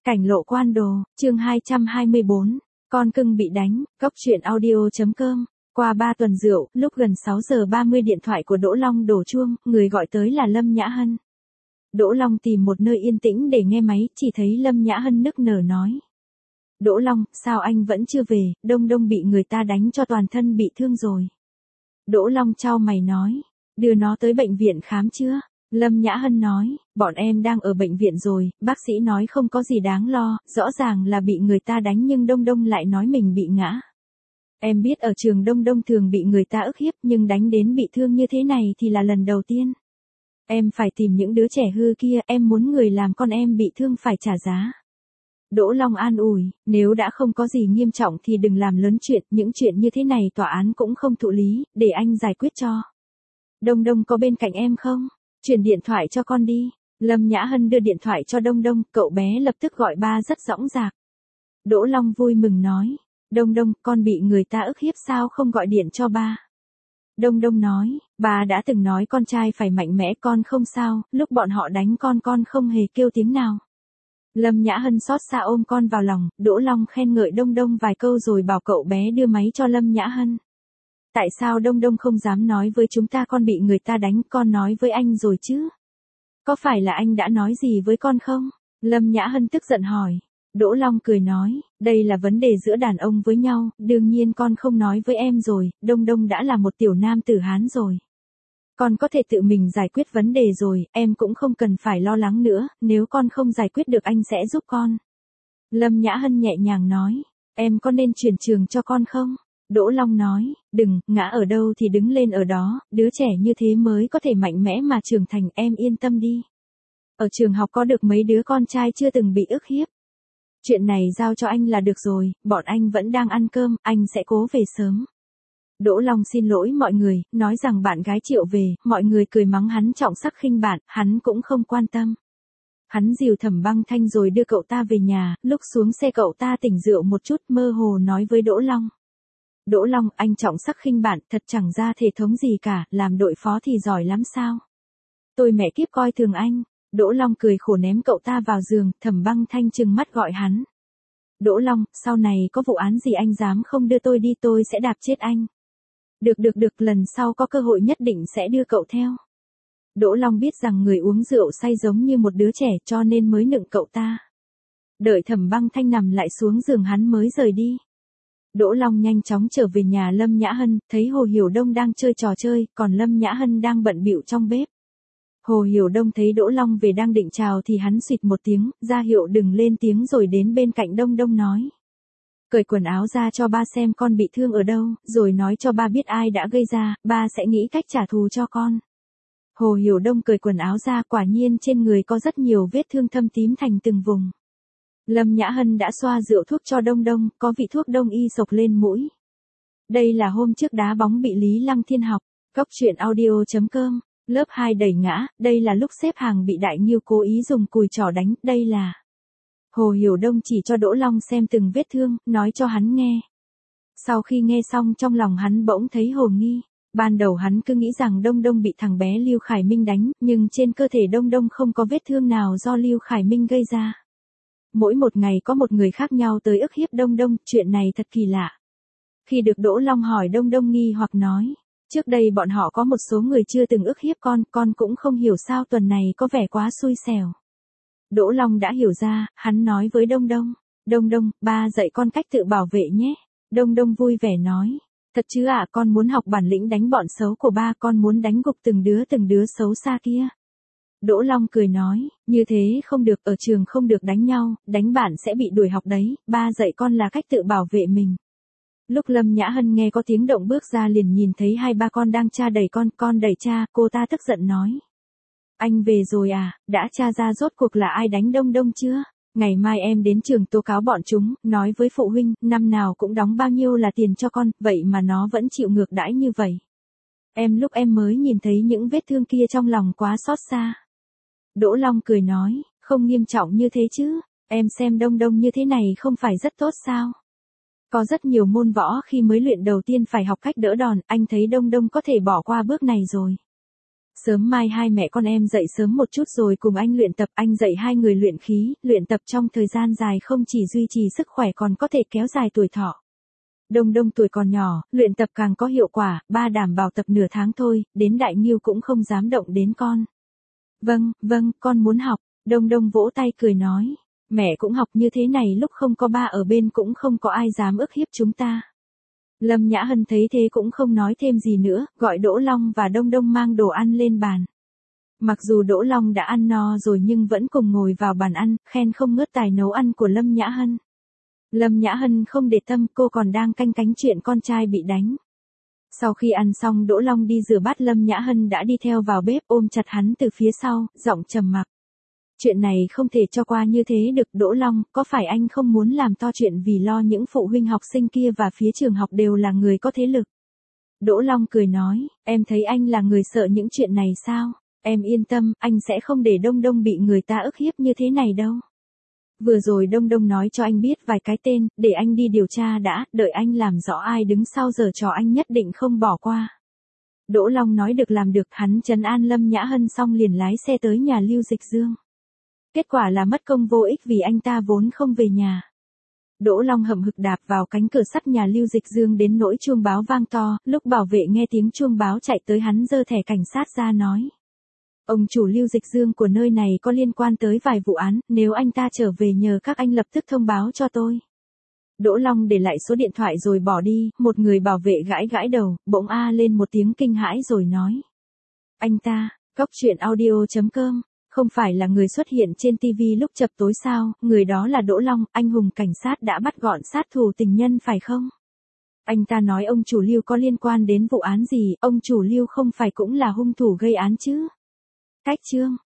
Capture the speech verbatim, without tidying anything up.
Cảnh lộ quan đồ, chương hai trăm hai mươi bốn, con cưng bị đánh, cóc truyện audio.com. Qua ba tuần rượu, lúc gần sáu giờ ba mươi điện thoại của Đỗ Long đổ chuông, người gọi tới là Lâm Nhã Hân. Đỗ Long tìm một nơi yên tĩnh để nghe máy, chỉ thấy Lâm Nhã Hân nức nở nói. Đỗ Long, sao anh vẫn chưa về, Đông Đông bị người ta đánh cho toàn thân bị thương rồi. Đỗ Long chau mày nói, đưa nó tới bệnh viện khám chưa? Lâm Nhã Hân nói, bọn em đang ở bệnh viện rồi, bác sĩ nói không có gì đáng lo, rõ ràng là bị người ta đánh nhưng Đông Đông lại nói mình bị ngã. Em biết ở trường Đông Đông thường bị người ta ức hiếp nhưng đánh đến bị thương như thế này thì là lần đầu tiên. Em phải tìm những đứa trẻ hư kia, em muốn người làm con em bị thương phải trả giá. Đỗ Long an ủi, nếu đã không có gì nghiêm trọng thì đừng làm lớn chuyện, những chuyện như thế này tòa án cũng không thụ lý, để anh giải quyết cho. Đông Đông có bên cạnh em không? Chuyển điện thoại cho con đi. Lâm Nhã Hân đưa điện thoại cho Đông Đông, cậu bé lập tức gọi ba rất dõng dạc. Đỗ Long vui mừng nói, Đông Đông, con bị người ta ức hiếp sao không gọi điện cho ba? Đông Đông nói, ba đã từng nói con trai phải mạnh mẽ, con không sao, lúc bọn họ đánh con con không hề kêu tiếng nào. Lâm Nhã Hân xót xa ôm con vào lòng, Đỗ Long khen ngợi Đông Đông vài câu rồi bảo cậu bé đưa máy cho Lâm Nhã Hân. Tại sao Đông Đông không dám nói với chúng ta con bị người ta đánh, con nói với anh rồi chứ? Có phải là anh đã nói gì với con không? Lâm Nhã Hân tức giận hỏi. Đỗ Long cười nói, đây là vấn đề giữa đàn ông với nhau, đương nhiên con không nói với em rồi, Đông Đông đã là một tiểu nam tử Hán rồi. Con có thể tự mình giải quyết vấn đề rồi, em cũng không cần phải lo lắng nữa, nếu con không giải quyết được anh sẽ giúp con. Lâm Nhã Hân nhẹ nhàng nói, em có nên chuyển trường cho con không? Đỗ Long nói, đừng, ngã ở đâu thì đứng lên ở đó, đứa trẻ như thế mới có thể mạnh mẽ mà trưởng thành, em yên tâm đi. Ở trường học có được mấy đứa con trai chưa từng bị ức hiếp. Chuyện này giao cho anh là được rồi, bọn anh vẫn đang ăn cơm, anh sẽ cố về sớm. Đỗ Long xin lỗi mọi người, nói rằng bạn gái Triệu về, mọi người cười mắng hắn trọng sắc khinh bạn, hắn cũng không quan tâm. Hắn dìu Thẩm Băng Thanh rồi đưa cậu ta về nhà, lúc xuống xe cậu ta tỉnh rượu một chút mơ hồ nói với Đỗ Long. Đỗ Long, anh trọng sắc khinh bạn, thật chẳng ra thể thống gì cả, làm đội phó thì giỏi lắm sao? Tôi mẹ kiếp coi thường anh. Đỗ Long cười khổ ném cậu ta vào giường, Thẩm Băng Thanh trừng mắt gọi hắn. Đỗ Long, sau này có vụ án gì anh dám không đưa tôi đi tôi sẽ đạp chết anh. Được được được, lần sau có cơ hội nhất định sẽ đưa cậu theo. Đỗ Long biết rằng người uống rượu say giống như một đứa trẻ cho nên mới nựng cậu ta. Đợi Thẩm Băng Thanh nằm lại xuống giường hắn mới rời đi. Đỗ Long nhanh chóng trở về nhà Lâm Nhã Hân, thấy Hồ Hiểu Đông đang chơi trò chơi, còn Lâm Nhã Hân đang bận bịu trong bếp. Hồ Hiểu Đông thấy Đỗ Long về đang định chào thì hắn xịt một tiếng, ra hiệu đừng lên tiếng rồi đến bên cạnh Đông Đông nói. Cởi quần áo ra cho ba xem con bị thương ở đâu, rồi nói cho ba biết ai đã gây ra, ba sẽ nghĩ cách trả thù cho con. Hồ Hiểu Đông cởi quần áo ra, quả nhiên trên người có rất nhiều vết thương thâm tím thành từng vùng. Lâm Nhã Hân đã xoa rượu thuốc cho Đông Đông, có vị thuốc đông y xộc lên mũi. Đây là hôm trước đá bóng bị Lý Lăng Thiên học, cóc truyện audio.com, lớp hai đẩy ngã, đây là lúc xếp hàng bị Đại Nghiêu cố ý dùng cùi trỏ đánh, đây là... Hồ Hiểu Đông chỉ cho Đỗ Long xem từng vết thương, nói cho hắn nghe. Sau khi nghe xong trong lòng hắn bỗng thấy hồ nghi. Ban đầu hắn cứ nghĩ rằng Đông Đông bị thằng bé Lưu Khải Minh đánh, nhưng trên cơ thể Đông Đông không có vết thương nào do Lưu Khải Minh gây ra. Mỗi một ngày có một người khác nhau tới ức hiếp Đông Đông, chuyện này thật kỳ lạ. Khi được Đỗ Long hỏi Đông Đông nghi hoặc nói, trước đây bọn họ có một số người chưa từng ức hiếp con, con cũng không hiểu sao tuần này có vẻ quá xui xẻo. Đỗ Long đã hiểu ra, hắn nói với Đông Đông, Đông Đông, ba dạy con cách tự bảo vệ nhé. Đông Đông vui vẻ nói, thật chứ ạ, à, con muốn học bản lĩnh đánh bọn xấu của ba, con muốn đánh gục từng đứa từng đứa xấu xa kia. Đỗ Long cười nói, như thế không được, ở trường không được đánh nhau, đánh bạn sẽ bị đuổi học đấy, ba dạy con là cách tự bảo vệ mình. Lúc Lâm Nhã Hân nghe có tiếng động bước ra liền nhìn thấy hai ba con đang tra đẩy con, con đẩy cha, cô ta tức giận nói. Anh về rồi à, đã tra ra rốt cuộc là ai đánh Đông Đông chưa? Ngày mai em đến trường tố cáo bọn chúng, nói với phụ huynh, năm nào cũng đóng bao nhiêu là tiền cho con, vậy mà nó vẫn chịu ngược đãi như vậy. Em lúc em mới nhìn thấy những vết thương kia trong lòng quá xót xa. Đỗ Long cười nói, không nghiêm trọng như thế chứ, em xem Đông Đông như thế này không phải rất tốt sao? Có rất nhiều môn võ khi mới luyện đầu tiên phải học cách đỡ đòn, anh thấy Đông Đông có thể bỏ qua bước này rồi. Sớm mai hai mẹ con em dậy sớm một chút rồi cùng anh luyện tập, anh dạy hai người luyện khí, luyện tập trong thời gian dài không chỉ duy trì sức khỏe còn có thể kéo dài tuổi thọ. Đông Đông tuổi còn nhỏ, luyện tập càng có hiệu quả, ba đảm bảo tập nửa tháng thôi, đến Đại Nghiêu cũng không dám động đến con. Vâng, vâng, con muốn học, Đông Đông vỗ tay cười nói, mẹ cũng học như thế này lúc không có ba ở bên cũng không có ai dám ức hiếp chúng ta. Lâm Nhã Hân thấy thế cũng không nói thêm gì nữa, gọi Đỗ Long và Đông Đông mang đồ ăn lên bàn. Mặc dù Đỗ Long đã ăn no rồi nhưng vẫn cùng ngồi vào bàn ăn, khen không ngớt tài nấu ăn của Lâm Nhã Hân. Lâm Nhã Hân không để tâm, cô còn đang canh cánh chuyện con trai bị đánh. Sau khi ăn xong Đỗ Long đi rửa bát, Lâm Nhã Hân đã đi theo vào bếp ôm chặt hắn từ phía sau, giọng trầm mặc. Chuyện này không thể cho qua như thế được Đỗ Long, có phải anh không muốn làm to chuyện vì lo những phụ huynh học sinh kia và phía trường học đều là người có thế lực? Đỗ Long cười nói, em thấy anh là người sợ những chuyện này sao? Em yên tâm, anh sẽ không để Đông Đông bị người ta ức hiếp như thế này đâu. Vừa rồi Đông Đông nói cho anh biết vài cái tên, để anh đi điều tra đã, đợi anh làm rõ ai đứng sau giở trò anh nhất định không bỏ qua. Đỗ Long nói được làm được, hắn trấn an Lâm Nhã Hân xong liền lái xe tới nhà Lưu Dịch Dương. Kết quả là mất công vô ích vì anh ta vốn không về nhà. Đỗ Long hậm hực đạp vào cánh cửa sắt nhà Lưu Dịch Dương đến nỗi chuông báo vang to, lúc bảo vệ nghe tiếng chuông báo chạy tới hắn giơ thẻ cảnh sát ra nói. Ông chủ Lưu Dịch Dương của nơi này có liên quan tới vài vụ án, nếu anh ta trở về nhờ các anh lập tức thông báo cho tôi. Đỗ Long để lại số điện thoại rồi bỏ đi, một người bảo vệ gãi gãi đầu, bỗng a lên một tiếng kinh hãi rồi nói. Anh ta, Cóc Truyện Audio chấm com, không phải là người xuất hiện trên ti vi lúc chập tối sao, người đó là Đỗ Long, anh hùng cảnh sát đã bắt gọn sát thủ tình nhân phải không? Anh ta nói ông chủ Lưu có liên quan đến vụ án gì, ông chủ Lưu không phải cũng là hung thủ gây án chứ? Cách chương